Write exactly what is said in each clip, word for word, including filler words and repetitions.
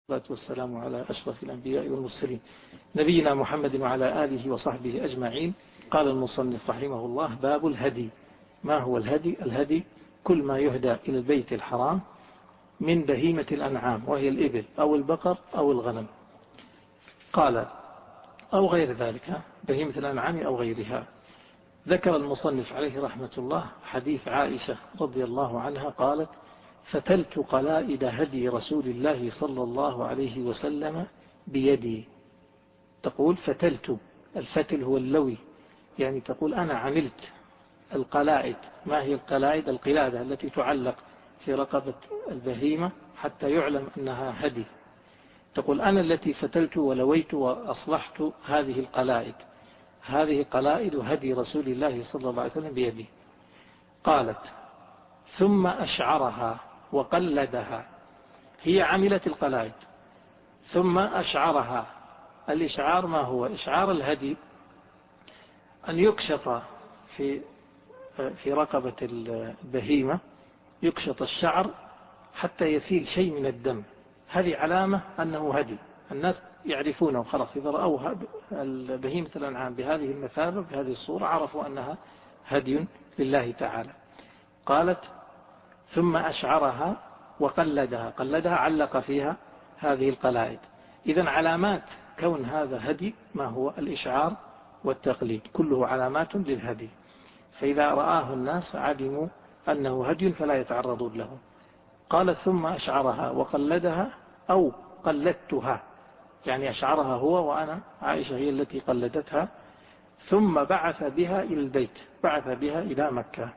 والصلاة والسلام على أشرف الأنبياء والمرسلين نبينا محمد وعلى آله وصحبه أجمعين. قال المصنف رحمه الله: باب الهدي. ما هو الهدي؟ الهدي كل ما يهدى إلى البيت الحرام من بهيمة الأنعام، وهي الإبل أو البقر أو الغنم. قال: أو غير ذلك، بهيمة الأنعام أو غيرها. ذكر المصنف عليه رحمة الله حديث عائشة رضي الله عنها قالت: فتلت قلائد هدي رسول الله صلى الله عليه وسلم بيدي. تقول فتلت، الفتل هو اللوي، يعني تقول أنا عملت القلائد. ما هي القلائد؟ القلادة التي تعلق في رقبة البهيمة حتى يعلم أنها هدي. تقول أنا التي فتلت ولويت وأصلحت هذه القلائد. هذه قلائد هدي رسول الله صلى الله عليه وسلم بيدي. قالت: ثم أشعرها وقلدها. هي عملت القلائد ثم أشعرها. الإشعار ما هو؟ إشعار الهدي أن يكشط في في رقبة البهيمة، يكشط الشعر حتى يسيل شيء من الدم. هذه علامة أنه هدي، الناس يعرفونه خلاص. إذا رأوا البهيمة الأنعام بهذه المثابة بهذه الصورة عرفوا أنها هدي لله تعالى. قالت: ثم أشعرها وقلدها. قلدها علق فيها هذه القلائد. إذن علامات كون هذا هدي ما هو؟ الإشعار والتقليد، كله علامات للهدي. فإذا رآه الناس علموا أنه هدي فلا يتعرضون له. قالت: ثم أشعرها وقلدها أو قلدتها، يعني أشعرها هو وأنا عائشة هي التي قلدتها. ثم بعث بها إلى البيت، بعث بها إلى مكة،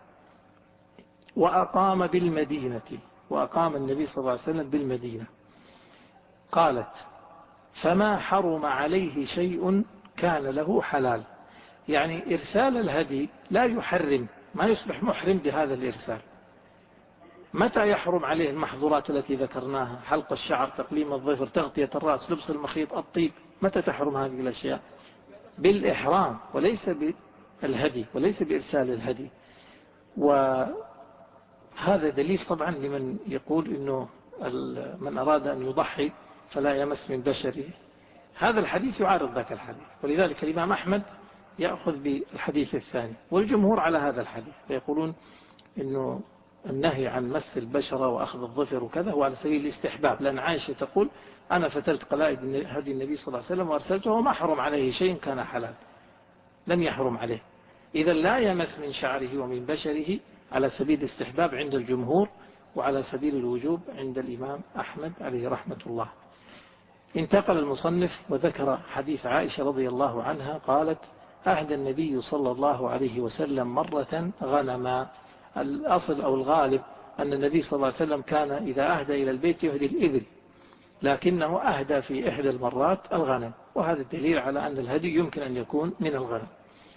وأقام بالمدينة، وأقام النبي صلى الله عليه وسلم بالمدينة. قالت: فما حرم عليه شيء كان له حلال. يعني إرسال الهدي لا يحرم، ما يصبح محرم بهذا الإرسال. متى يحرم عليه المحظورات التي ذكرناها؟ حلق الشعر، تقليم الظفر، تغطية الرأس، لبس المخيط، الطيب. متى تحرم هذه الأشياء؟ بالإحرام، وليس بالهدي، وليس بإرسال الهدي. وهذا دليل طبعا لمن يقول إنه من أراد أن يضحي فلا يمس من بشره. هذا الحديث يعارض ذاك الحديث، ولذلك الإمام أحمد يأخذ بالحديث الثاني، والجمهور على هذا الحديث، فيقولون إنه النهي عن مس البشرة وأخذ الظفر وكذا هو على سبيل الاستحباب، لأن عائشة تقول: أنا فتلت قلائد هدي النبي صلى الله عليه وسلم وأرسلته وما حرم عليه شيء كان حلال، لم يحرم عليه. إذا لا يمس من شعره ومن بشره على سبيل الاستحباب عند الجمهور، وعلى سبيل الوجوب عند الإمام أحمد عليه رحمة الله. انتقل المصنف وذكر حديث عائشة رضي الله عنها قالت: أهدى النبي صلى الله عليه وسلم مرة غنما. الأصل أو الغالب أن النبي صلى الله عليه وسلم كان إذا أهدى إلى البيت يهدي الإبل، لكنه أهدى في إحدى المرات الغنم، وهذا الدليل على أن الهدي يمكن أن يكون من الغنم.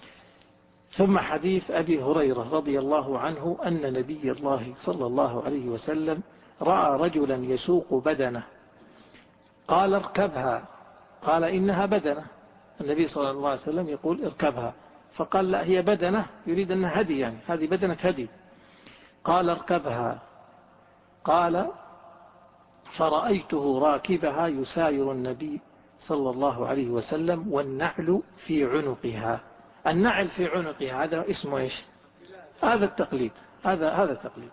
ثم حديث أبي هريرة رضي الله عنه أن نبي الله صلى الله عليه وسلم رأى رجلا يسوق بدنه، قال: اركبها. قال: إنها بدنة. النبي صلى الله عليه وسلم يقول: اركبها. فقال: لا، هي بدنة، يريد أنها هدي، يعني هذه بدنة هدي. قال: اركبها. قال: فرأيته راكبها يساير النبي صلى الله عليه وسلم والنعل في عنقها. النعل في عنقها هذا اسمه إيش؟ هذا التقليد، هذا هذا التقليد.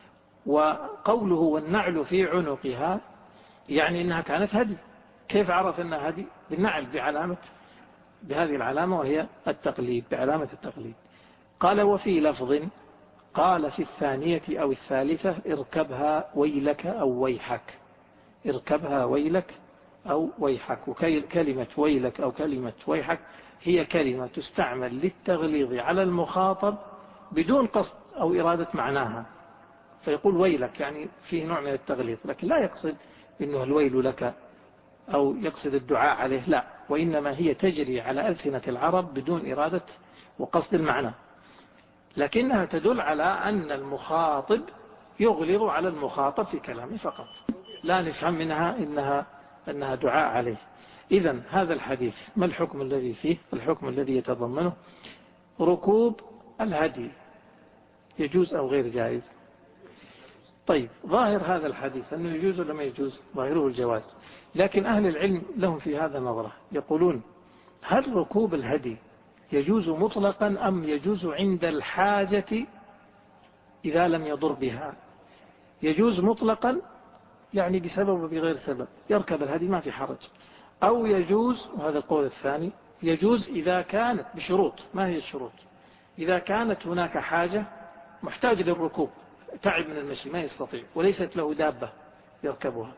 وقوله والنعل في عنقها يعني إنها كانت هدي. كيف عرف أنها هدي؟ بالنعل، بعلامة، بهذه العلامة وهي التقليد، بعلامة التقليد. قال: وفي لفظ قال في الثانية أو الثالثة: اركبها ويلك أو ويحك. اركبها ويلك أو ويحك. وكلمة ويلك أو كلمة ويحك هي كلمة تستعمل للتغليظ على المخاطب بدون قصد أو إرادة معناها. فيقول ويلك يعني فيه نوع من التغليظ، لكن لا يقصد إنه الويل لك أو يقصد الدعاء عليه، لا، وإنما هي تجري على ألسنة العرب بدون إرادة وقصد المعنى، لكنها تدل على أن المخاطب يغلظ على المخاطب في كلامه فقط، لا نفهم منها إنها, إنها دعاء عليه. إذن هذا الحديث ما الحكم الذي فيه؟ الحكم الذي يتضمنه ركوب الهدي يجوز أو غير جائز؟ طيب ظاهر هذا الحديث أنه يجوز ولا ما يجوز؟ ظاهره الجواز، لكن أهل العلم لهم في هذا نظرة، يقولون هل ركوب الهدي يجوز مطلقا أم يجوز عند الحاجة إذا لم يضر بها؟ يجوز مطلقا يعني بسبب وبغير سبب يركب الهدي ما في حرج، أو يجوز، وهذا القول الثاني، يجوز إذا كانت بشروط. ما هي الشروط؟ إذا كانت هناك حاجة، محتاج للركوب، تعب من المشي ما يستطيع وليست له دابة يركبها،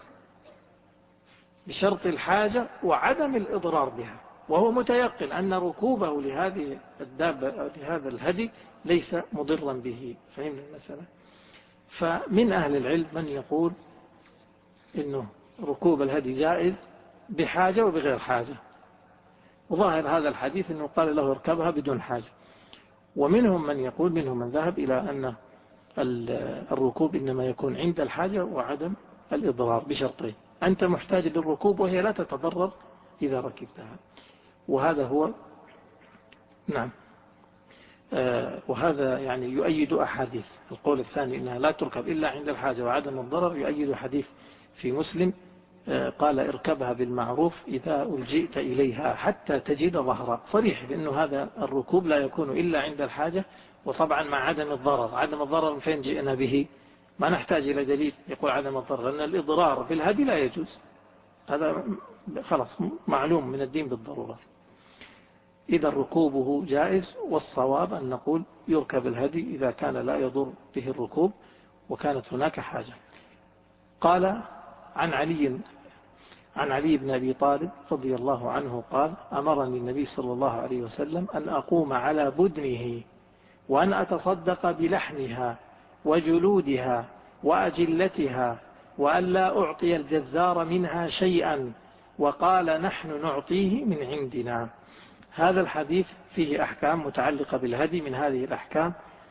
بشرط الحاجة وعدم الإضرار بها، وهو متيقن أن ركوبه لهذه الدابة لهذا الهدي ليس مضرا به. فهمنا المسألة؟ فمن أهل العلم من يقول إنه ركوب الهدي جائز بحاجة وبغير حاجة، وظاهر هذا الحديث أنه قال له اركبها بدون حاجة. ومنهم من يقول، منهم من ذهب إلى أن الركوب إنما يكون عند الحاجة وعدم الإضرار بشرطين: أنت محتاج للركوب وهي لا تتضرر إذا ركبتها. وهذا هو نعم آه وهذا يعني يؤيد أحاديث القول الثاني إنها لا تركب إلا عند الحاجة وعدم الضرر، يؤيد حديث في مسلم آه قال اركبها بالمعروف إذا ألجئت إليها حتى تجد ظهرا، صريح بأنه هذا الركوب لا يكون إلا عند الحاجة، وطبعا مع عدم الضرر. عدم الضرر فين جئنا به؟ ما نحتاج إلى دليل يقول عدم الضرر، لأن الإضرار بالهدي لا يجوز، هذا خلاص معلوم من الدين بالضرورة. إذا ركوبه جائز، والصواب أن نقول يركب الهدي إذا كان لا يضر به الركوب وكانت هناك حاجة. قال عن علي عن علي بن أبي طالب رضي الله عنه قال: أمرني النبي صلى الله عليه وسلم أن أقوم على بدنه وأن أتصدق بلحمها وجلودها وأجلتها وأن لا أعطي الجزار منها شيئا، وقال: نحن نعطيه من عندنا. هذا الحديث فيه أحكام متعلقة بالهدي. من هذه الأحكام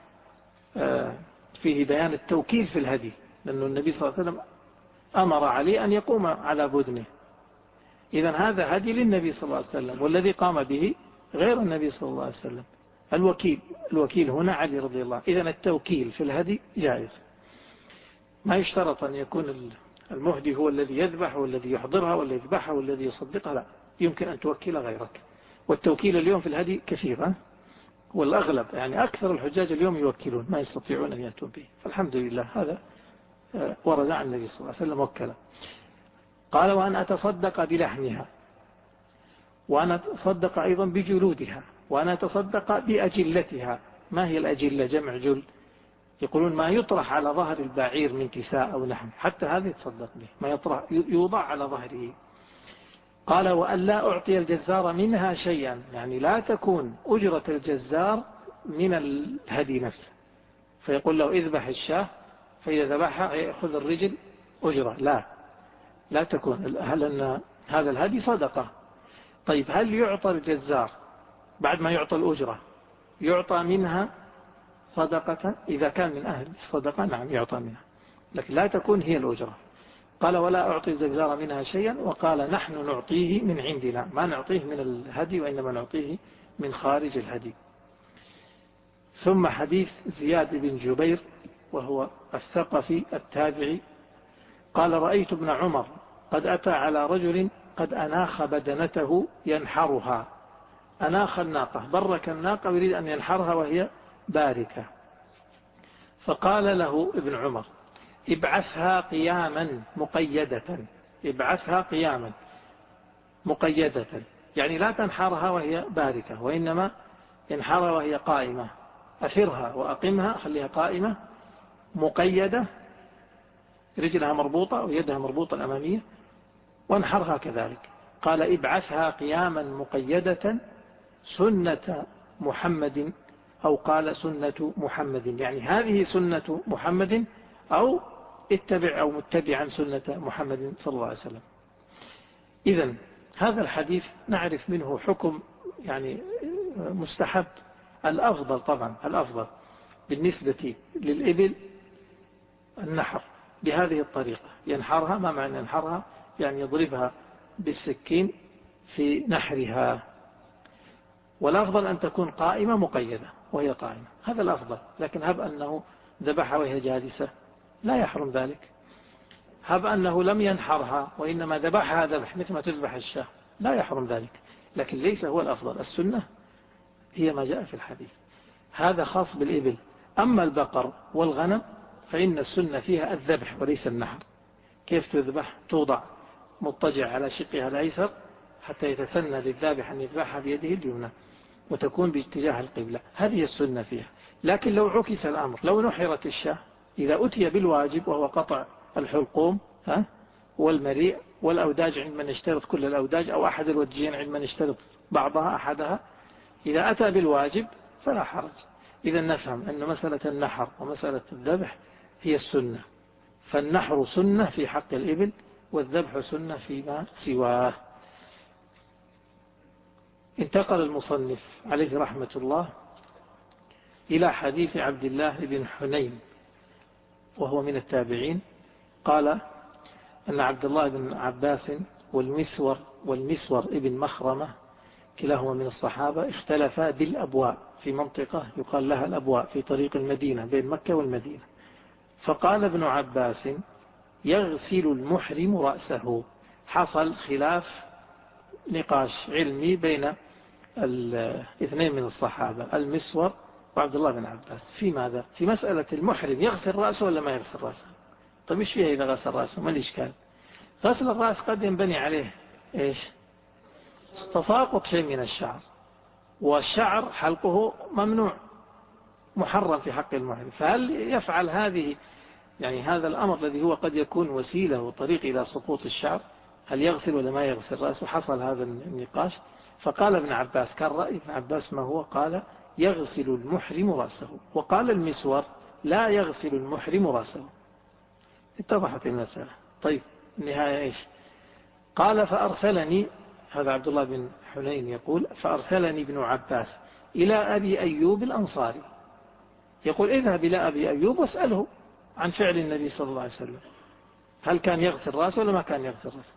فيه بيان التوكيل في الهدي، لأن النبي صلى الله عليه وسلم أمر عليه أن يقوم على بدنه، إذن هذا هدي للنبي صلى الله عليه وسلم، والذي قام به غير النبي صلى الله عليه وسلم. الوكيل الوكيل هنا علي رضي الله. إذن التوكيل في الهدي جائز، ما يشترط أن يكون المهدي هو الذي يذبح والذي يحضرها والذي يذبحها والذي يصدقها، لا، يمكن أن توكل غيرك. والتوكيل اليوم في الهدي كثير، والأغلب يعني أكثر الحجاج اليوم يوكلون، ما يستطيعون أن يأتون به، فالحمد لله هذا ورد عن النبي صلى الله عليه وسلم وكله. قال: وأن أتصدق بلحمها، وأن أتصدق أيضا بجلودها، وأن أتصدق بأجلتها. ما هي الأجلة؟ جمع جل، يقولون ما يطرح على ظهر البعير من كساء أو لحم، حتى هذا يتصدق به، ما يطرح يوضع على ظهره. قال: وأن لا أعطي الجزار منها شيئا، يعني لا تكون أجرة الجزار من الهدي نفسه، فيقول له اذبح الشاة، فإذا ذبحها يأخذ الرجل أجرة، لا لا تكون. هل أن هذا الهدي صدقة؟ طيب هل يعطى الجزار بعد ما يعطى الأجرة يعطى منها صدقة؟ إذا كان من أهل الصدقة نعم يعطى منها، لكن لا تكون هي الأجرة. قال: ولا أعطي الجزار منها شيئا، وقال: نحن نعطيه من عندنا، ما نعطيه من الهدي وإنما نعطيه من خارج الهدي. ثم حديث زياد بن جبير وهو الثقفي التابعي قال: رأيت ابن عمر قد أتى على رجل قد أناخ بدنته ينحرها. أناخ الناقة، برك الناقة ويريد أن ينحرها وهي باركة، فقال له ابن عمر: ابعثها قياما مقيدة، ابعثها قياما مقيدة، يعني لا تنحرها وهي باركة، وإنما ينحرها وهي قائمة. أثرها وأقمها، خليها قائمة مقيدة، رجلها مربوطة ويدها مربوطة الأمامية، وانحرها كذلك. قال: ابعثها قياما مقيدة سنة محمد، أو قال سنة محمد، يعني هذه سنة محمد، أو اتبع أو متبعا سنة محمد صلى الله عليه وسلم. إذن هذا الحديث نعرف منه حكم يعني مستحب. الأفضل طبعا الأفضل بالنسبة للإبل النحر بهذه الطريقة، ينحرها. ما معنى ينحرها؟ يعني يضربها بالسكين في نحرها. والأفضل أن تكون قائمة مقيدة وهي قائمة، هذا الأفضل. لكن هب أنه ذبحها وهي جالسة لا يحرم ذلك. هب أنه لم ينحرها وإنما ذبحها ذبح مثل ما تذبح الشاة لا يحرم ذلك، لكن ليس هو الأفضل. السنة هي ما جاء في الحديث، هذا خاص بالإبل. أما البقر والغنم فإن السنة فيها الذبح وليس النحر. كيف تذبح؟ توضع مضطجع على شقها الأيسر حتى يتسنى للذابح أن يذبحها بيده اليمنى وتكون باتجاه القبلة، هذه السنة فيها. لكن لو عكس الأمر، لو نحرت الشاة، إذا أتي بالواجب وهو قطع الحلقوم ها والمريء والأوداج عند من يشترط كل الأوداج أو أحد الوجهين عند من يشترط بعضها أحدها، إذا أتى بالواجب فلا حرج. إذا نفهم أن مسألة النحر ومسألة الذبح هي السنة، فالنحر سنة في حق الإبل والذبح سنة فيما سواه. انتقل المصنف عليه رحمة الله إلى حديث عبد الله بن حنين وهو من التابعين، قال أن عبد الله بن عباس والمسور والمسور ابن مخرمة كلاهما من الصحابة اختلفا بالأبواء في منطقة يقال لها الأبواء في طريق المدينة بين مكة والمدينة. فقال ابن عباس يغسل المحرم رأسه. حصل خلاف نقاش علمي بين الاثنين من الصحابة المسور وعبد الله بن عباس في ماذا؟ في مسألة المحرم يغسل رأسه ولا ما يغسل رأسه. طيب ايش فيها إذا غسل رأسه؟ ما الإشكال؟ غسل الرأس قد ينبني عليه إيش؟ تساقط شيء من الشعر، والشعر حلقه ممنوع محرم في حق المحرم، فهل يفعل هذه يعني هذا الأمر الذي هو قد يكون وسيلة وطريق إلى سقوط الشعر، هل يغسل ولا ما يغسل رأسه؟ حصل هذا النقاش. فقال ابن عباس، كان رأي ابن عباس ما هو؟ قال يغسل المحرم رأسه. وقال المسور لا يغسل المحرم رأسه. اتضحت المسألة. طيب النهاية إيش؟ قال فأرسلني، هذا عبد الله بن حنين يقول فأرسلني ابن عباس إلى أبي أيوب الأنصاري، يقول اذهب إلى أبي أيوب واسأله عن فعل النبي صلى الله عليه وسلم، هل كان يغسل رأسه ولا ما كان يغسل رأسه؟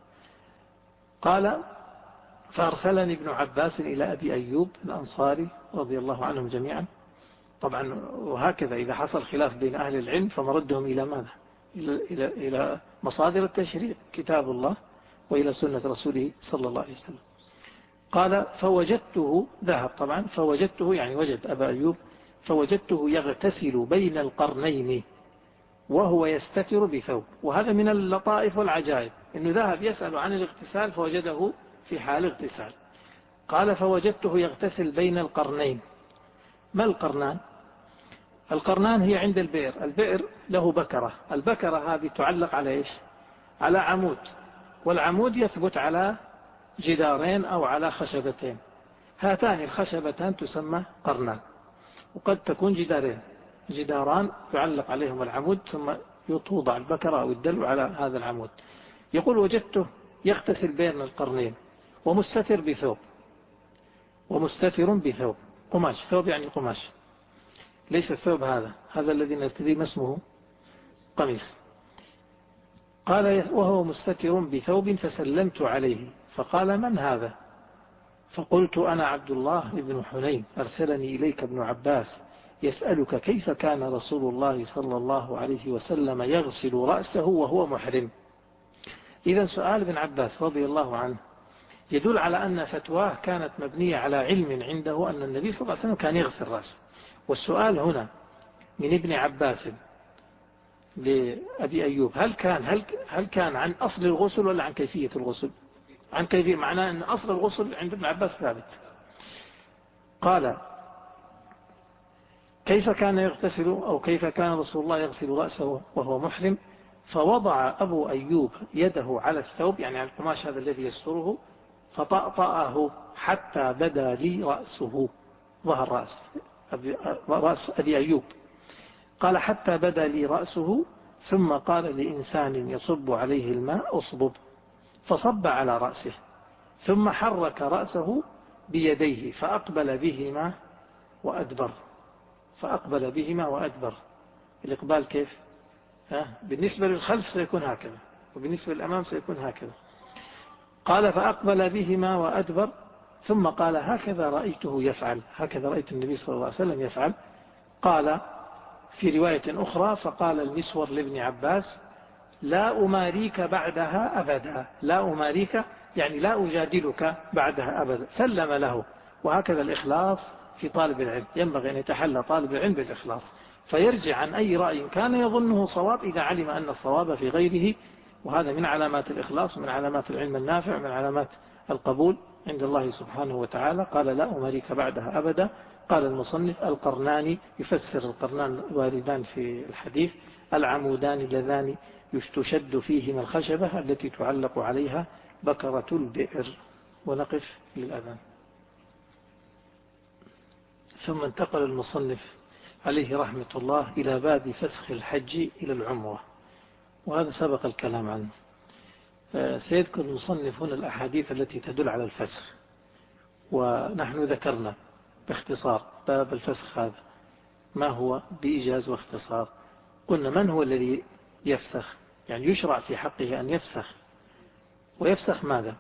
قال فأرسلني ابن عباس إلى أبي أيوب الأنصاري رضي الله عنهم جميعا. طبعا وهكذا إذا حصل خلاف بين أهل العلم فمردهم إلى ماذا؟ إلى, إلى, إلى مصادر التشريع، كتاب الله وإلى سنة رسوله صلى الله عليه وسلم. قال فوجدته، ذهب طبعا، فوجدته يعني وجد أبا أيوب، فوجدته يغتسل بين القرنين وهو يستتر بثوب. وهذا من اللطائف والعجائب، إنه ذهب يسأل عن الاغتسال فوجده في حال اغتسال. قال فوجدته يغتسل بين القرنين. ما القرنان؟ القرنان هي عند البئر، البئر له بكرة، البكرة هذه تعلق على إيش؟ على عمود، والعمود يثبت على جدارين أو على خشبتين، هاتان الخشبتان تسمى قرنان. وقد تكون جدارين، جداران يعلق عليهم العمود ثم توضع البكرة أو الدلو على هذا العمود. يقول وجدته يغتسل بين القرنين ومستتر بثوب، ومستتر بثوب قماش، ثوب يعني قماش، ليس الثوب هذا هذا الذي نرتديه ما اسمه قميص. قال وهو مستتر بثوب فسلمت عليه فقال من هذا؟ فقلت أنا عبد الله بن حنين أرسلني إليك ابن عباس يسألك كيف كان رسول الله صلى الله عليه وسلم يغسل رأسه وهو محرم. إذا سؤال ابن عباس رضي الله عنه يدل على أن فتواه كانت مبنية على علم عنده أن النبي صلى الله عليه وسلم كان يغسل رأسه. والسؤال هنا من ابن عباس لأبي أيوب هل كان هل هل كان عن أصل الغسل ولا عن كيفية الغسل؟ عن كيفية، معناه أن أصل الغسل عند ابن عباس ثابت. قال كيف كان يغتسل أو كيف كان رسول الله يغسل رأسه وهو محرم؟ فوضع أبو أيوب يده على الثوب يعني على القماش هذا الذي يستره فطأطأه حتى بدا لي رأسه، ظهر رأس أبي, رأس أبي أيوب. قال حتى بدا لي رأسه ثم قال لإنسان يصب عليه الماء أصبب، فصب على رأسه ثم حرك رأسه بيديه فأقبل بهما وأدبر، فأقبل بهما وأدبر. الإقبال كيف؟ ها؟ بالنسبة للخلف سيكون هكذا وبالنسبة للأمام سيكون هكذا. قال فأقبل بهما وأدبر ثم قال هكذا رأيته يفعل، هكذا رأيت النبي صلى الله عليه وسلم يفعل. قال في رواية أخرى فقال المسور لابن عباس لا أماريك بعدها أبدا، لا أماريك يعني لا أجادلك بعدها أبدا، سلم له. وهكذا الإخلاص في طالب العلم، ينبغي أن يتحلى طالب العلم بالإخلاص، فيرجع عن أي رأي كان يظنه صواب إذا علم أن الصواب في غيره. وهذا من علامات الإخلاص ومن علامات العلم النافع ومن علامات القبول عند الله سبحانه وتعالى. قال لا أماريك بعدها أبدا. قال المصنف القرنان، يفسر القرنان الواردان في الحديث العمودان اللذان تشد فيهما الخشبة التي تعلق عليها بكرة البئر. ونقف للأذان. ثم انتقل المصنف عليه رحمة الله إلى باب فسخ الحج إلى العمرة، وهذا سبق الكلام عنه. سيذكر المصنف هنا الأحاديث التي تدل على الفسخ، ونحن ذكرنا باختصار باب الفسخ هذا ما هو بإيجاز واختصار. قلنا من هو الذي يفسخ، يعني يشرع في حقه أن يفسخ، ويفسخ ماذا؟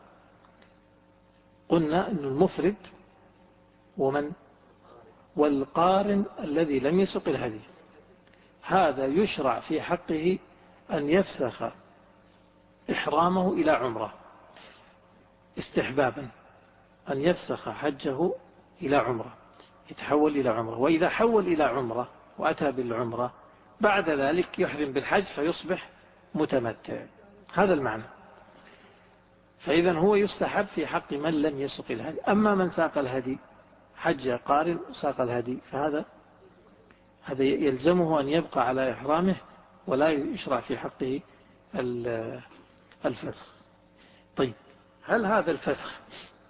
قلنا أن المفرد ومن والقارن الذي لم يسق الهدي، هذا يشرع في حقه أن يفسخ إحرامه إلى عمره استحبابا، أن يفسخ حجه إلى عمره، يتحول إلى عمره. وإذا حول إلى عمره وأتى بالعمرة بعد ذلك يحرم بالحج فيصبح متمتع. هذا المعنى. فإذا هو يستحب في حق من لم يسق الهدي. أما من ساق الهدي حج قارن وساق الهدي فهذا هذا يلزمه أن يبقى على إحرامه ولا يشرع في حقه الفسخ. طيب هل هذا الفسخ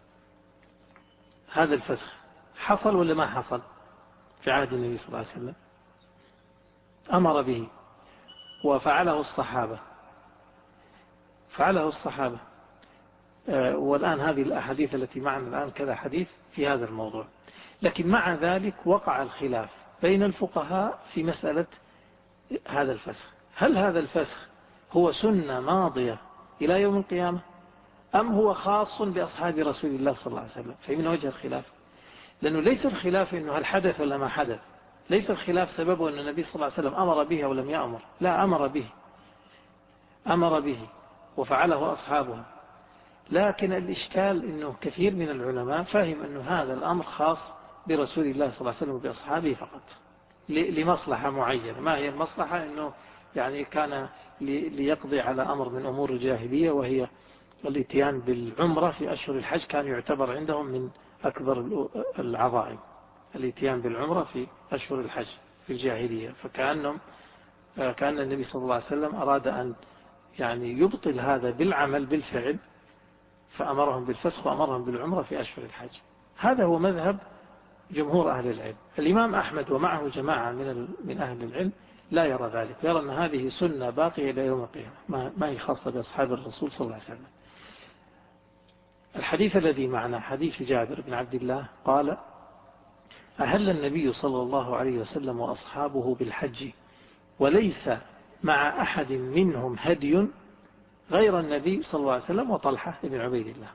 هذا الفسخ حصل ولا ما حصل في عهد النبي صلى الله عليه وسلم؟ أمر به وفعله الصحابة فعله الصحابة والآن هذه الأحاديث التي معنا الآن كذا حديث في هذا الموضوع. لكن مع ذلك وقع الخلاف بين الفقهاء في مسألة هذا الفسخ. هل هذا الفسخ هو سنة ماضية إلى يوم القيامة أم هو خاص بأصحاب رسول الله صلى الله عليه وسلم؟ فمن وجه الخلاف، لأنه ليس الخلاف أنه هل حدث ولا ما حدث، ليس الخلاف سببه أن النبي صلى الله عليه وسلم أمر به أو لم يأمر، لا، أمر به أمر به وفعله أصحابه. لكن الإشكال أنه كثير من العلماء فهم أنه هذا الأمر خاص برسول الله صلى الله عليه وسلم وبأصحابه فقط لمصلحة معينة. ما هي المصلحة؟ أنه يعني كان ليقضي على أمر من أمور الجاهلية، وهي الاتيان بالعمرة في أشهر الحج، كان يعتبر عندهم من أكبر العظائم الاتيان بالعمرة في أشهر الحج في الجاهلية. فكأنهم كأن النبي صلى الله عليه وسلم أراد أن يعني يبطل هذا بالعمل بالفعل، فأمرهم بالفسخ وأمرهم بالعمرة في أشهر الحج. هذا هو مذهب جمهور أهل العلم. الإمام أحمد ومعه جماعة من من أهل العلم لا يرى ذلك، يرى أن هذه سنة باقية إلى يوم القيامة، ما هي خاصة بأصحاب الرسول صلى الله عليه وسلم. الحديث الذي معنا حديث جابر بن عبد الله قال: أهل النبي صلى الله عليه وسلم وأصحابه بالحج وليس مع أحد منهم هدي غير النبي صلى الله عليه وسلم وطلحة بن عبيد الله،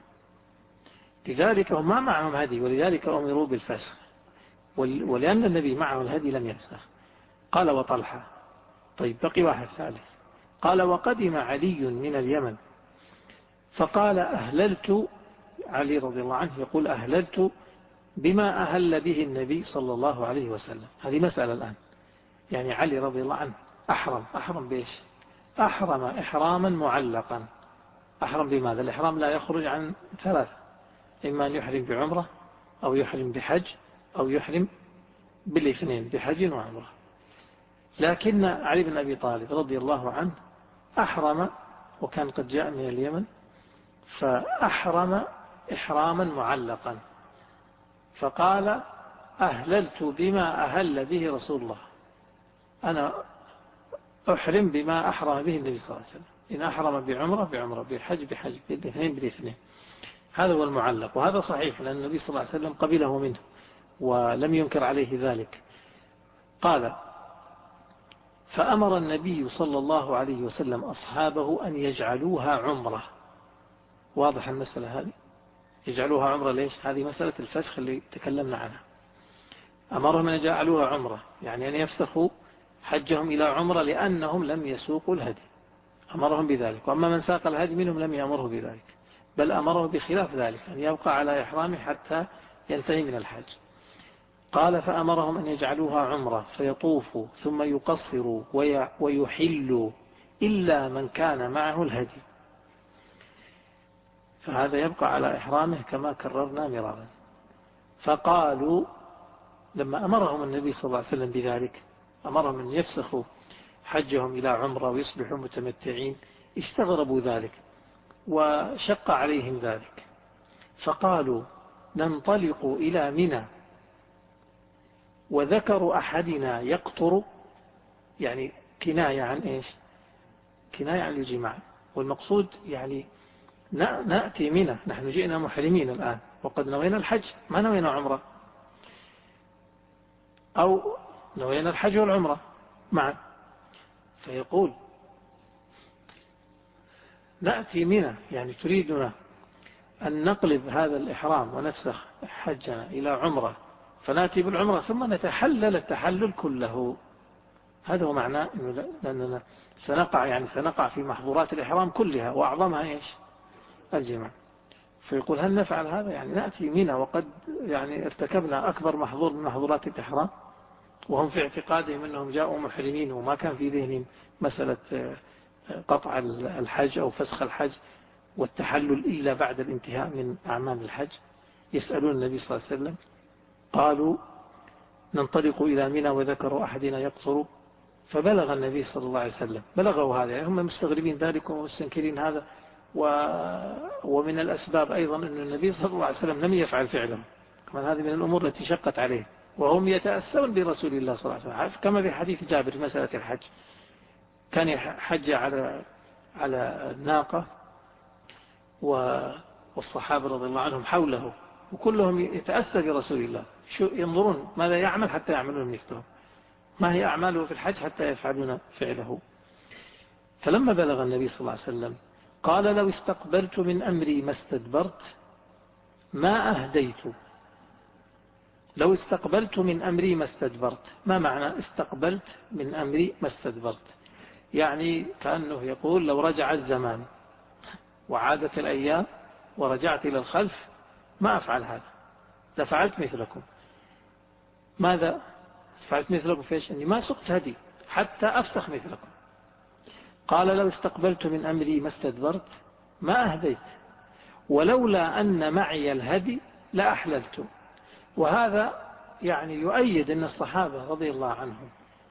لذلك هم ما معهم هدي ولذلك أمروا بالفسخ، ولأن النبي معه الهدي لم يفسخ. قال: وطلحة. طيب بقي واحد ثالث. قال: وقدم علي من اليمن فقال: أهللت، علي رضي الله عنه يقول: أهللت بما أهل به النبي صلى الله عليه وسلم. هذه مسألة الآن، يعني علي رضي الله عنه أحرم أحرم بإيش؟ أحرم إحراما معلقا. أحرم بماذا؟ الإحرام لا يخرج عن ثلاثة: إما أن يحرم بعمرة أو يحرم بحج أو يحرم بالاثنين بحج وعمرة. لكن علي بن أبي طالب رضي الله عنه أحرم، وكان قد جاء من اليمن، فأحرم إحراما معلقا، فقال: أهللت بما أهل به رسول الله، أنا أحرم بما أحرم به النبي صلى الله عليه وسلم، إن أحرم بعمرة بعمرة، بحج بحج، بالاثنين بالاثنين. هذا هو المعلق، وهذا صحيح لأن النبي صلى الله عليه وسلم قبله منه ولم ينكر عليه ذلك. قال: فأمر النبي صلى الله عليه وسلم أصحابه أن يجعلوها عمرة. واضح المسألة هذه؟ يجعلوها عمرة ليش؟ هذه مسألة الفسخ اللي تكلمنا عنها. أمرهم أن يجعلوها عمرة، يعني أن يفسخوا حجهم إلى عمرة لأنهم لم يسوقوا الهدي، أمرهم بذلك. وأما من ساق الهدي منهم لم يأمره بذلك، بل أمره بخلاف ذلك، أن يبقى على إحرامه حتى ينتهي من الحج. قال فأمرهم أن يجعلوها عمرة فيطوفوا ثم يقصروا ويحلوا إلا من كان معه الهدي، فهذا يبقى على إحرامه كما كررنا مرارا. فقالوا لما أمرهم النبي صلى الله عليه وسلم بذلك، أمرهم أن يفسخوا حجهم إلى عمرة ويصبحوا متمتعين، استغربوا ذلك وشق عليهم ذلك، فقالوا ننطلق إلى منى وذكر أحدنا يقطر، يعني كناية عن إيش؟ كناية عن الجماع، والمقصود يعني نأتي منى، نحن جئنا محرمين الآن وقد نوينا الحج، ما نوينا عمرة، أو نوينا الحج والعمرة معا. فيقول نأتي منى، يعني تريدنا أن نقلب هذا الإحرام ونفسخ حجنا إلى عمرة، فنأتي بالعمرة ثم نتحلل التحلل كله. هذا هو معناه أننا سنقع، يعني سنقع في محظورات الإحرام كلها وأعظمها إيش؟ الجماع. فيقول هل نفعل هذا؟ يعني نأتي منى وقد يعني ارتكبنا أكبر محظور من محظورات الإحرام، وهم في اعتقادهم أنهم جاءوا محرمين وما كان في ذهنهم مسألة قطع الحج أو فسخ الحج والتحلل إلا بعد الانتهاء من أعمال الحج. يسألون النبي صلى الله عليه وسلم، قالوا ننطلق إلى منى وذكر أحدنا يقصر، فبلغ النبي صلى الله عليه وسلم، بلغوا هذا، يعني هم مستغربين ذلك ومستنكرين هذا. ومن الأسباب أيضا أن النبي صلى الله عليه وسلم لم يفعل فعله، كمان هذه من الأمور التي شقت عليه، وهم يتأسون برسول الله صلى الله عليه وسلم، كما في حديث جابر مسألة الحج، كان حج على على الناقة والصحابة رضي الله عنهم حوله، وكلهم يتأسى برسول الله، شو ينظرون ماذا يعمل حتى يعملون مثله، ما هي أعماله في الحج حتى يفعلون فعله. فلما بلغ النبي صلى الله عليه وسلم قال لو استقبلت من أمري ما استدبرت ما أهديت. لو استقبلت من أمري ما استدبرت، ما معنى استقبلت من أمري ما استدبرت؟ يعني كأنه يقول لو رجع الزمان وعادت الأيام ورجعت إلى الخلف ما أفعل هذا، لفعلت مثلكم. ماذا فعلت مثلكم؟ فيش أني ما سقت هدي حتى أفسخ مثلكم. قال لو استقبلت من أمري ما استدبرت ما أهديت، ولولا أن معي الهدي لأحللت. وهذا يعني يؤيد أن الصحابة رضي الله عنهم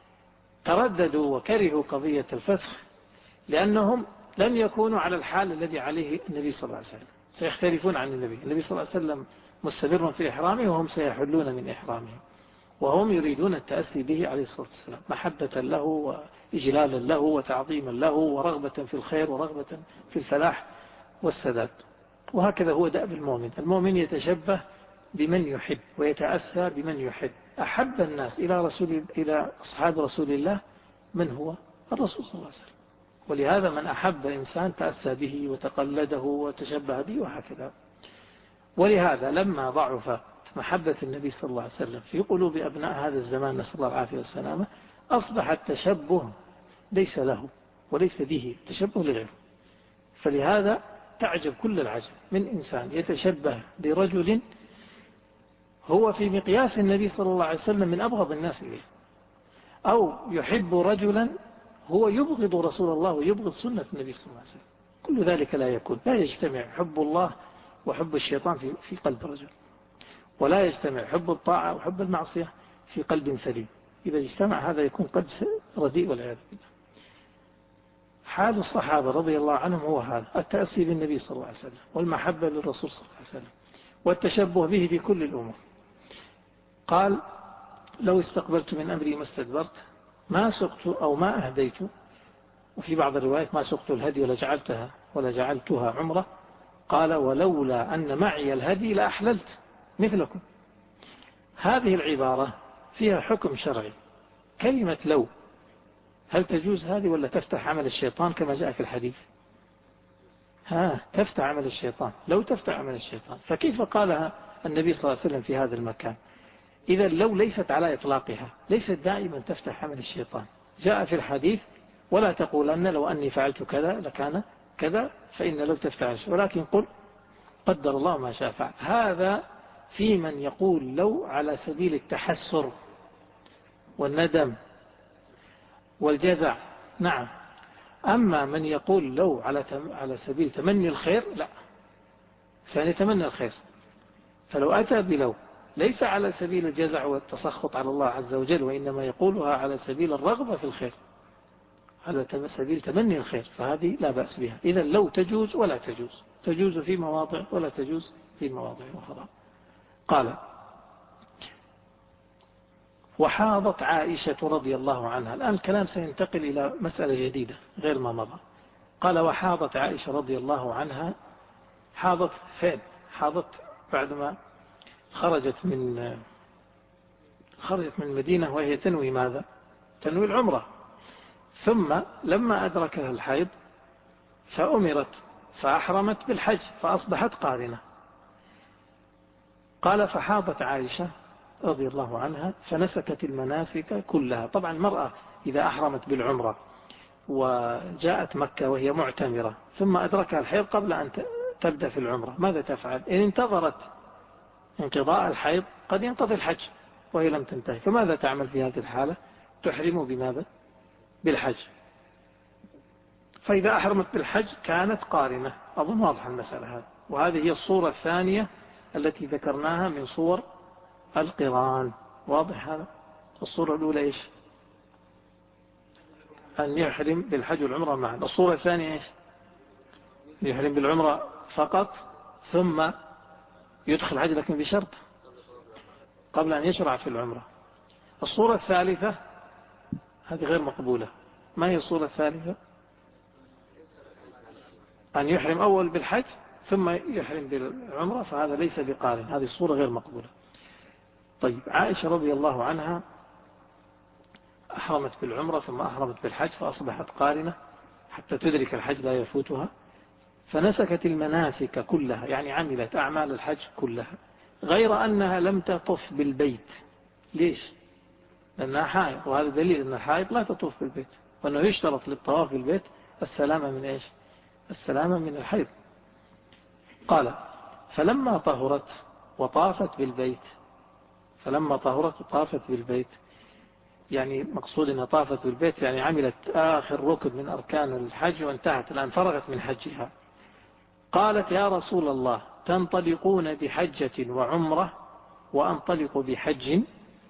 ترددوا وكرهوا قضية الفسخ، لأنهم لم يكونوا على الحال الذي عليه النبي صلى الله عليه وسلم، سيختلفون عن النبي. النبي صلى الله عليه وسلم مستمر في إحرامه وهم سيحلون من إحرامه، وهم يريدون التأسي به عليه الصلاة والسلام محبة له وإجلالا له وتعظيما له ورغبة في الخير ورغبة في الفلاح والسداد. وهكذا هو دأب المؤمن، المؤمن يتشبه بمن يحب ويتأسى بمن يحب. أحب الناس إلى رسول إلى أصحاب رسول الله من هو؟ الرسول صلى الله عليه وسلم. ولهذا من أحب إنسان تأسى به وتقلده وتشبه به وهكذا. ولهذا لما ضعف محبة النبي صلى الله عليه وسلم في قلوب أبناء هذا الزمان نسأل الله العافية والسلامة، أصبح التشبه ليس له وليس به، تشبه لغيره. فلهذا تعجب كل العجب من إنسان يتشبه برجل هو في مقياس النبي صلى الله عليه وسلم من أبغض الناس إليه، أو يحب رجلا هو يبغض رسول الله ويبغض سنة النبي صلى الله عليه وسلم. كل ذلك لا يكون، لا يجتمع حب الله وحب الشيطان في في قلب رجل، ولا يجتمع حب الطاعة وحب المعصية في قلب سليم. إذا اجتمع هذا يكون قلب رديء والعياذ بالله. حال الصحابة رضي الله عنهم هو هذا، التأسي بالنبي صلى الله عليه وسلم والمحبة للرسول صلى الله عليه وسلم والتشبه به في كل الأمور. قال لو استقبلت من أمري ما استدبرت ما سقت أو ما أهديت، وفي بعض الروايات ما سقت الهدي ولا جعلتها ولا جعلتها عمرة. قال ولولا أن معي الهدي لأحللت مثلكم. هذه العبارة فيها حكم شرعي. كلمة لو هل تجوز هذه ولا تفتح عمل الشيطان كما جاء في الحديث؟ ها تفتح عمل الشيطان، لو تفتح عمل الشيطان، فكيف قالها النبي صلى الله عليه وسلم في هذا المكان؟ إذا لو ليست على إطلاقها، ليست دائما تفتح عمل الشيطان، جاء في الحديث ولا تقولن لو أني فعلت كذا لكان كذا، فإن لو تفتعل، ولكن قل قدر الله ما شاء فعل. هذا في من يقول لو على سبيل التحسر والندم والجزع، نعم. أما من يقول لو على على سبيل تمني الخير، لا، سيتمنى الخير. فلو أتى بلو ليس على سبيل الجزع والتسخط على الله عز وجل، وإنما يقولها على سبيل الرغبة في الخير، على سبيل تمني الخير، فهذه لا بأس بها. إذا لو تجوز ولا تجوز، تجوز في مواضع ولا تجوز في مواضع أخرى. قال وحاضت عائشة رضي الله عنها. الآن الكلام سينتقل إلى مسألة جديدة غير ما مضى. قال وحاضت عائشة رضي الله عنها. حاضت فين؟ حاضت بعدما خرجت من خرجت من المدينة وهي تنوي ماذا؟ تنوي العمرة. ثم لما أدركها الحيض فأمرت فأحرمت بالحج فأصبحت قارنة. قال فحاضت عائشة رضي الله عنها فنسكت المناسك كلها. طبعا المرأة إذا أحرمت بالعمرة وجاءت مكة وهي معتمرة ثم أدركها الحيض قبل أن تبدأ في العمرة، ماذا تفعل؟ إن انتظرت انقضاء الحيض قد ينقضي الحج وهي لم تنتهي، فماذا تعمل في هذه الحالة؟ تحرم بماذا؟ بالحج. فإذا أحرمت بالحج كانت قارنة. أظن واضح المسألة هذه. وهذه هي الصورة الثانية التي ذكرناها من صور القران. واضح هذا؟ الصورة الأولى إيش؟ أن يحرم بالحج والعمرة معا. الصورة الثانية إيش؟ يحرم بالعمرة فقط ثم يدخل الحج لكن بشرط قبل أن يشرع في العمرة. الصورة الثالثة هذه غير مقبولة. ما هي الصورة الثالثة؟ أن يحرم أول بالحج ثم يحرم بالعمرة، فهذا ليس بقارن، هذه الصورة غير مقبولة. طيب عائشة رضي الله عنها أحرمت بالعمرة ثم أحرمت بالحج فأصبحت قارنة حتى تدرك الحج لا يفوتها، فنسكت المناسك كلها، يعني عملت أعمال الحج كلها، غير أنها لم تطف بالبيت. ليش؟ لأنها حائض، وهذا دليل أن الحائض لا تطوف بالبيت، وأنه يشترط للطواف بالبيت السلامة من إيش؟ السلامة من الحيض. قال فلما طهرت وطافت بالبيت، فلما طهرت وطافت بالبيت يعني مقصود أنها طافت بالبيت يعني عملت آخر ركن من أركان الحج وانتهت الآن فرغت من حجها. قالت يا رسول الله تنطلقون بحجة وعمرة وأنطلق بحج؟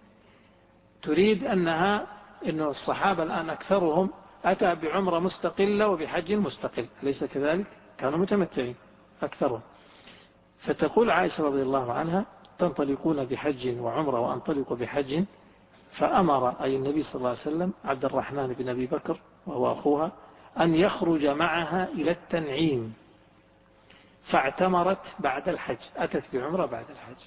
تريد أنها إنه الصحابة الآن أكثرهم أتى بعمرة مستقلة وبحج مستقل، أليس كذلك؟ كانوا متمتعين أكثرهم. فتقول عائشة رضي الله عنها تنطلقون بحج وعمرة وأنطلق بحج، فأمر أي النبي صلى الله عليه وسلم عبد الرحمن بن أبي بكر وهو أخوها أن يخرج معها إلى التنعيم، فاعتمرت بعد الحج، أتت بعمرة بعد الحج.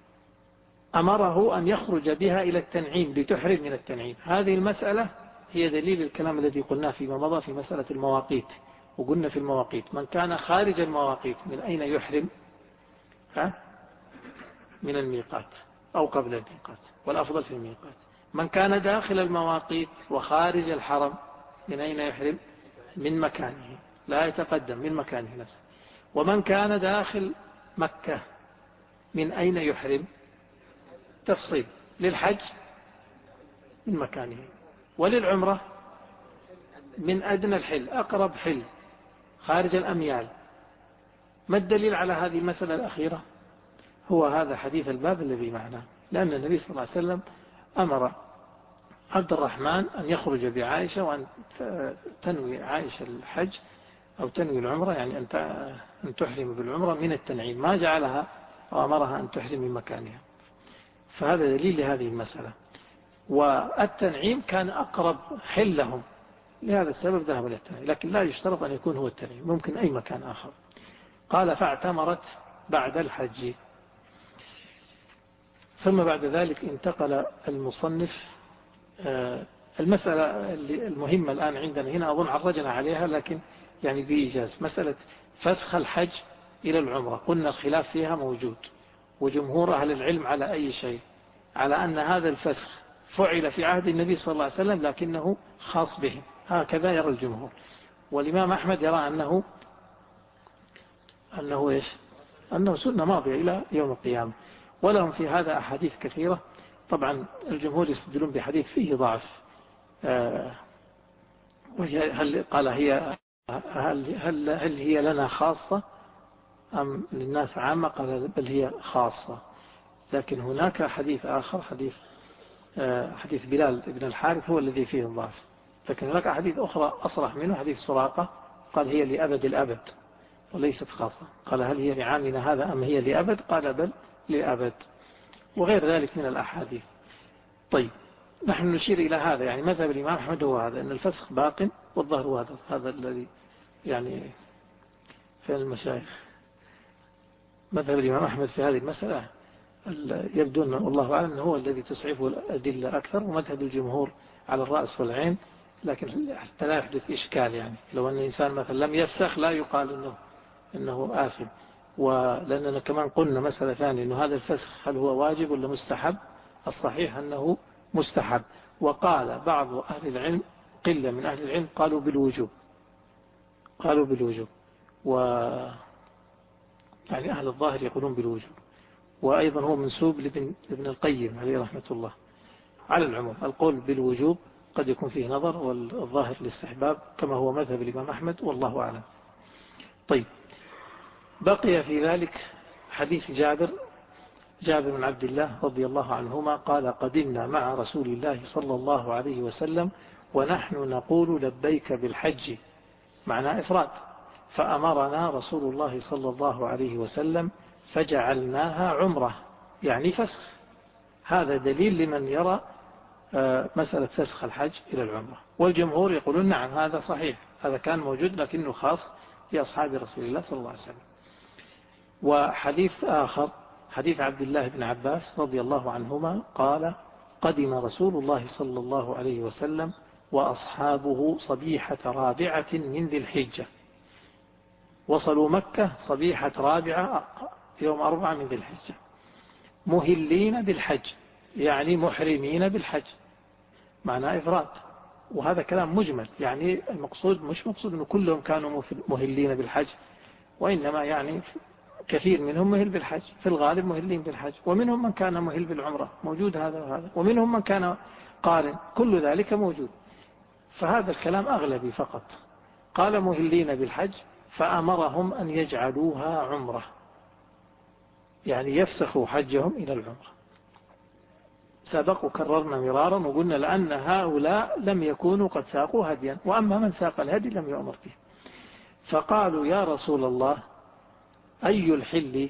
أمره أن يخرج بها إلى التنعيم لتحرم من التنعيم. هذه المسألة هي دليل الكلام الذي قلناه فيما مضى في مسألة المواقيت. وقلنا في المواقيت من كان خارج المواقيت من أين يحرم؟ ها؟ من الميقات أو قبل الميقات، والأفضل في الميقات. من كان داخل المواقيت وخارج الحرم من أين يحرم؟ من مكانه، لا يتقدم، من مكانه نفسه. ومن كان داخل مكة من أين يحرم؟ تفصيل للحج من مكانه، وللعمرة من أدنى الحل، أقرب حل خارج الأميال. ما الدليل على هذه المسألة الأخيرة؟ هو هذا حديث الباب الذي معنا، لأن النبي صلى الله عليه وسلم أمر عبد الرحمن أن يخرج بعائشة وأن تنوي عائشة الحج أو تنوي العمرة، يعني أن تحرم بالعمرة من التنعيم، ما جعلها وأمرها أن تحرم من مكانها. فهذا دليل لهذه المسألة. والتنعيم كان أقرب حل لهم، لهذا السبب ذهب إلى التنعيم، لكن لا يشترط أن يكون هو التنعيم، ممكن أي مكان آخر. قال فاعتمرت بعد الحج. ثم بعد ذلك انتقل المصنف المسألة المهمة الآن عندنا هنا، أظن عرجنا عليها لكن يعني بإيجاز، مسألة فسخ الحج إلى العمرة. قلنا الخلاف فيها موجود، وجمهور أهل العلم على أي شيء، على أن هذا الفسخ فعل في عهد النبي صلى الله عليه وسلم لكنه خاص بهم، هكذا يرى الجمهور. والإمام أحمد يرى أنه أنه إيش أنه سنة ماضية إلى يوم القيامة. ولهم في هذا أحاديث كثيرة. طبعا الجمهور يستدلون بحديث فيه ضعف، آه هل قال هي هل, هل, هل هي لنا خاصة أم للناس عامة؟ قال بل هي خاصة. لكن هناك حديث آخر، حديث آه حديث بلال بن الحارث هو الذي فيه الضعف. لكن هناك حديث أخرى أصرح منه، حديث سراقة، قال هي لأبد الأبد وليست خاصة. قال هل هي لعامنا هذا أم هي لأبد؟ قال بل لأبد، وغير ذلك من الأحاديث. طيب نحن نشير إلى هذا، يعني مذهب الإمام أحمد هو هذا، أن الفسخ باق، والظهر هو هذا, هذا الذي يعني في المشايخ مذهب الإمام أحمد في هذه المسألة يبدو أن الله أعلم هو الذي تسعفه الأدلة أكثر، ومذهب الجمهور على الرأس والعين. لكن حتى لا يحدث إشكال، يعني لو أن الإنسان مثلا لم يفسخ لا يقال أنه, إنه آثم. ولأننا كمان قلنا مسألة ثانية، أنه هذا الفسخ هل هو واجب ولا مستحب؟ الصحيح أنه مستحب. وقال بعض أهل العلم، قلة من أهل العلم، قالوا بالوجوب، قالوا بالوجوب و يعني أهل الظاهر يقولون بالوجوب. وأيضا هو منسوب لابن القيم عليه رحمة الله. على العموم القول بالوجوب قد يكون فيه نظر، والظاهر الاستحباب كما هو مذهب الإمام أحمد، والله أعلم. طيب بقي في ذلك حديث جابر جابر بن عبد الله رضي الله عنهما قال قدمنا مع رسول الله صلى الله عليه وسلم ونحن نقول لبيك بالحج، معنى إفراد، فأمرنا رسول الله صلى الله عليه وسلم فجعلناها عمرة، يعني فسخ. هذا دليل لمن يرى مسألة فسخ الحج إلى العمرة. والجمهور يقولون نعم هذا صحيح، هذا كان موجود لكنه خاص بأصحاب رسول الله صلى الله عليه وسلم. وحديث آخر حديث عبد الله بن عباس رضي الله عنهما قال قدم رسول الله صلى الله عليه وسلم وأصحابه صبيحة رابعة من ذي الحجة، وصلوا مكة صبيحة رابعة يوم أربعة من ذي الحجة، مهلين بالحج، يعني محرمين بالحج، معنى إفراد. وهذا كلام مجمل، يعني المقصود مش مقصود أنه كلهم كانوا مهلين بالحج، وإنما يعني كثير منهم مهل بالحج، في الغالب مهلين بالحج، ومنهم من كان مهل بالعمرة، موجود هذا وهذا، ومنهم من كان قارن، كل ذلك موجود. فهذا الكلام أغلبي فقط. قال مهلين بالحج فأمرهم أن يجعلوها عمرة، يعني يفسخوا حجهم إلى العمرة. سبق وكررنا مرارا وقلنا لأن هؤلاء لم يكونوا قد ساقوا هديا، وأما من ساق الهدي لم يؤمر به. فقالوا يا رسول الله أي الحل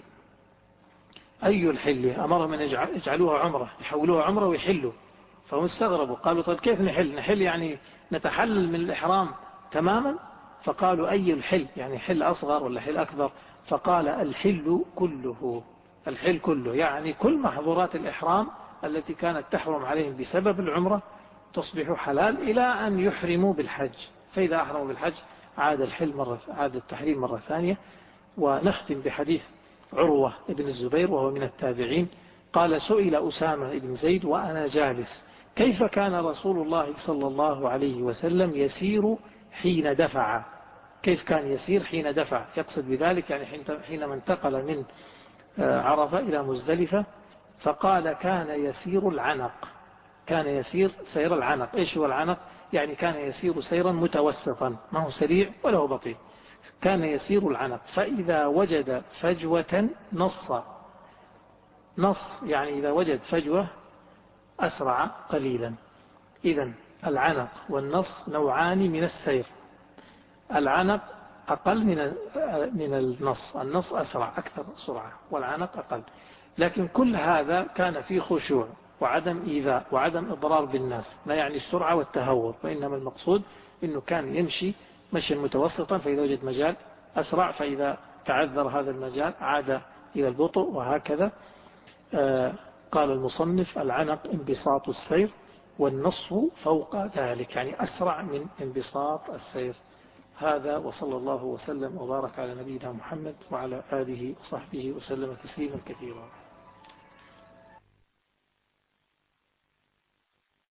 أي الحل أمرهم أن يجعلوها عمرة، يحولوها عمرة ويحلوا. فهم استغربوا، قالوا طيب كيف نحل؟ نحل يعني نتحلل من الإحرام تماما؟ فقالوا أي الحل، يعني حل أصغر ولا حل أكبر؟ فقال الحل كله، الحل كله، يعني كل محظورات الإحرام التي كانت تحرم عليهم بسبب العمرة تصبح حلال إلى أن يحرموا بالحج. فإذا أحرموا بالحج عاد الحل مرة عاد التحريم مرة ثانية. ونختم بحديث عروة ابن الزبير وهو من التابعين قال سئل أسامة بن زيد وأنا جالس كيف كان رسول الله صلى الله عليه وسلم يسير حين دفع، كيف كان يسير حين دفع، يقصد بذلك يعني حينما انتقل من عرفة إلى مزدلفة. فقال كان يسير العنق، كان يسير سير العنق. إيش هو العنق؟ يعني كان يسير سيرا متوسطا، ما هو سريع ولا هو بطيء، كان يسير العنق. فإذا وجد فجوة نص، نص يعني إذا وجد فجوة أسرع قليلا. إذن العنق والنص نوعان من السير، العنق أقل من من النص، النص أسرع أكثر سرعة والعنق أقل. لكن كل هذا كان فيه خشوع وعدم إيذاء وعدم إضرار بالناس، لا يعني السرعة والتهور، وإنما المقصود أنه كان يمشي مشيا متوسطا، فإذا وجد مجال أسرع، فإذا تعذر هذا المجال عاد إلى البطء، وهكذا. آه قال المصنف العنق انبساط السير، والنص فوق ذلك يعني أسرع من انبساط السير. هذا وصلى الله وسلم وبارك على نبينا محمد وعلى آله وصحبه وسلم تسليما كثيرا.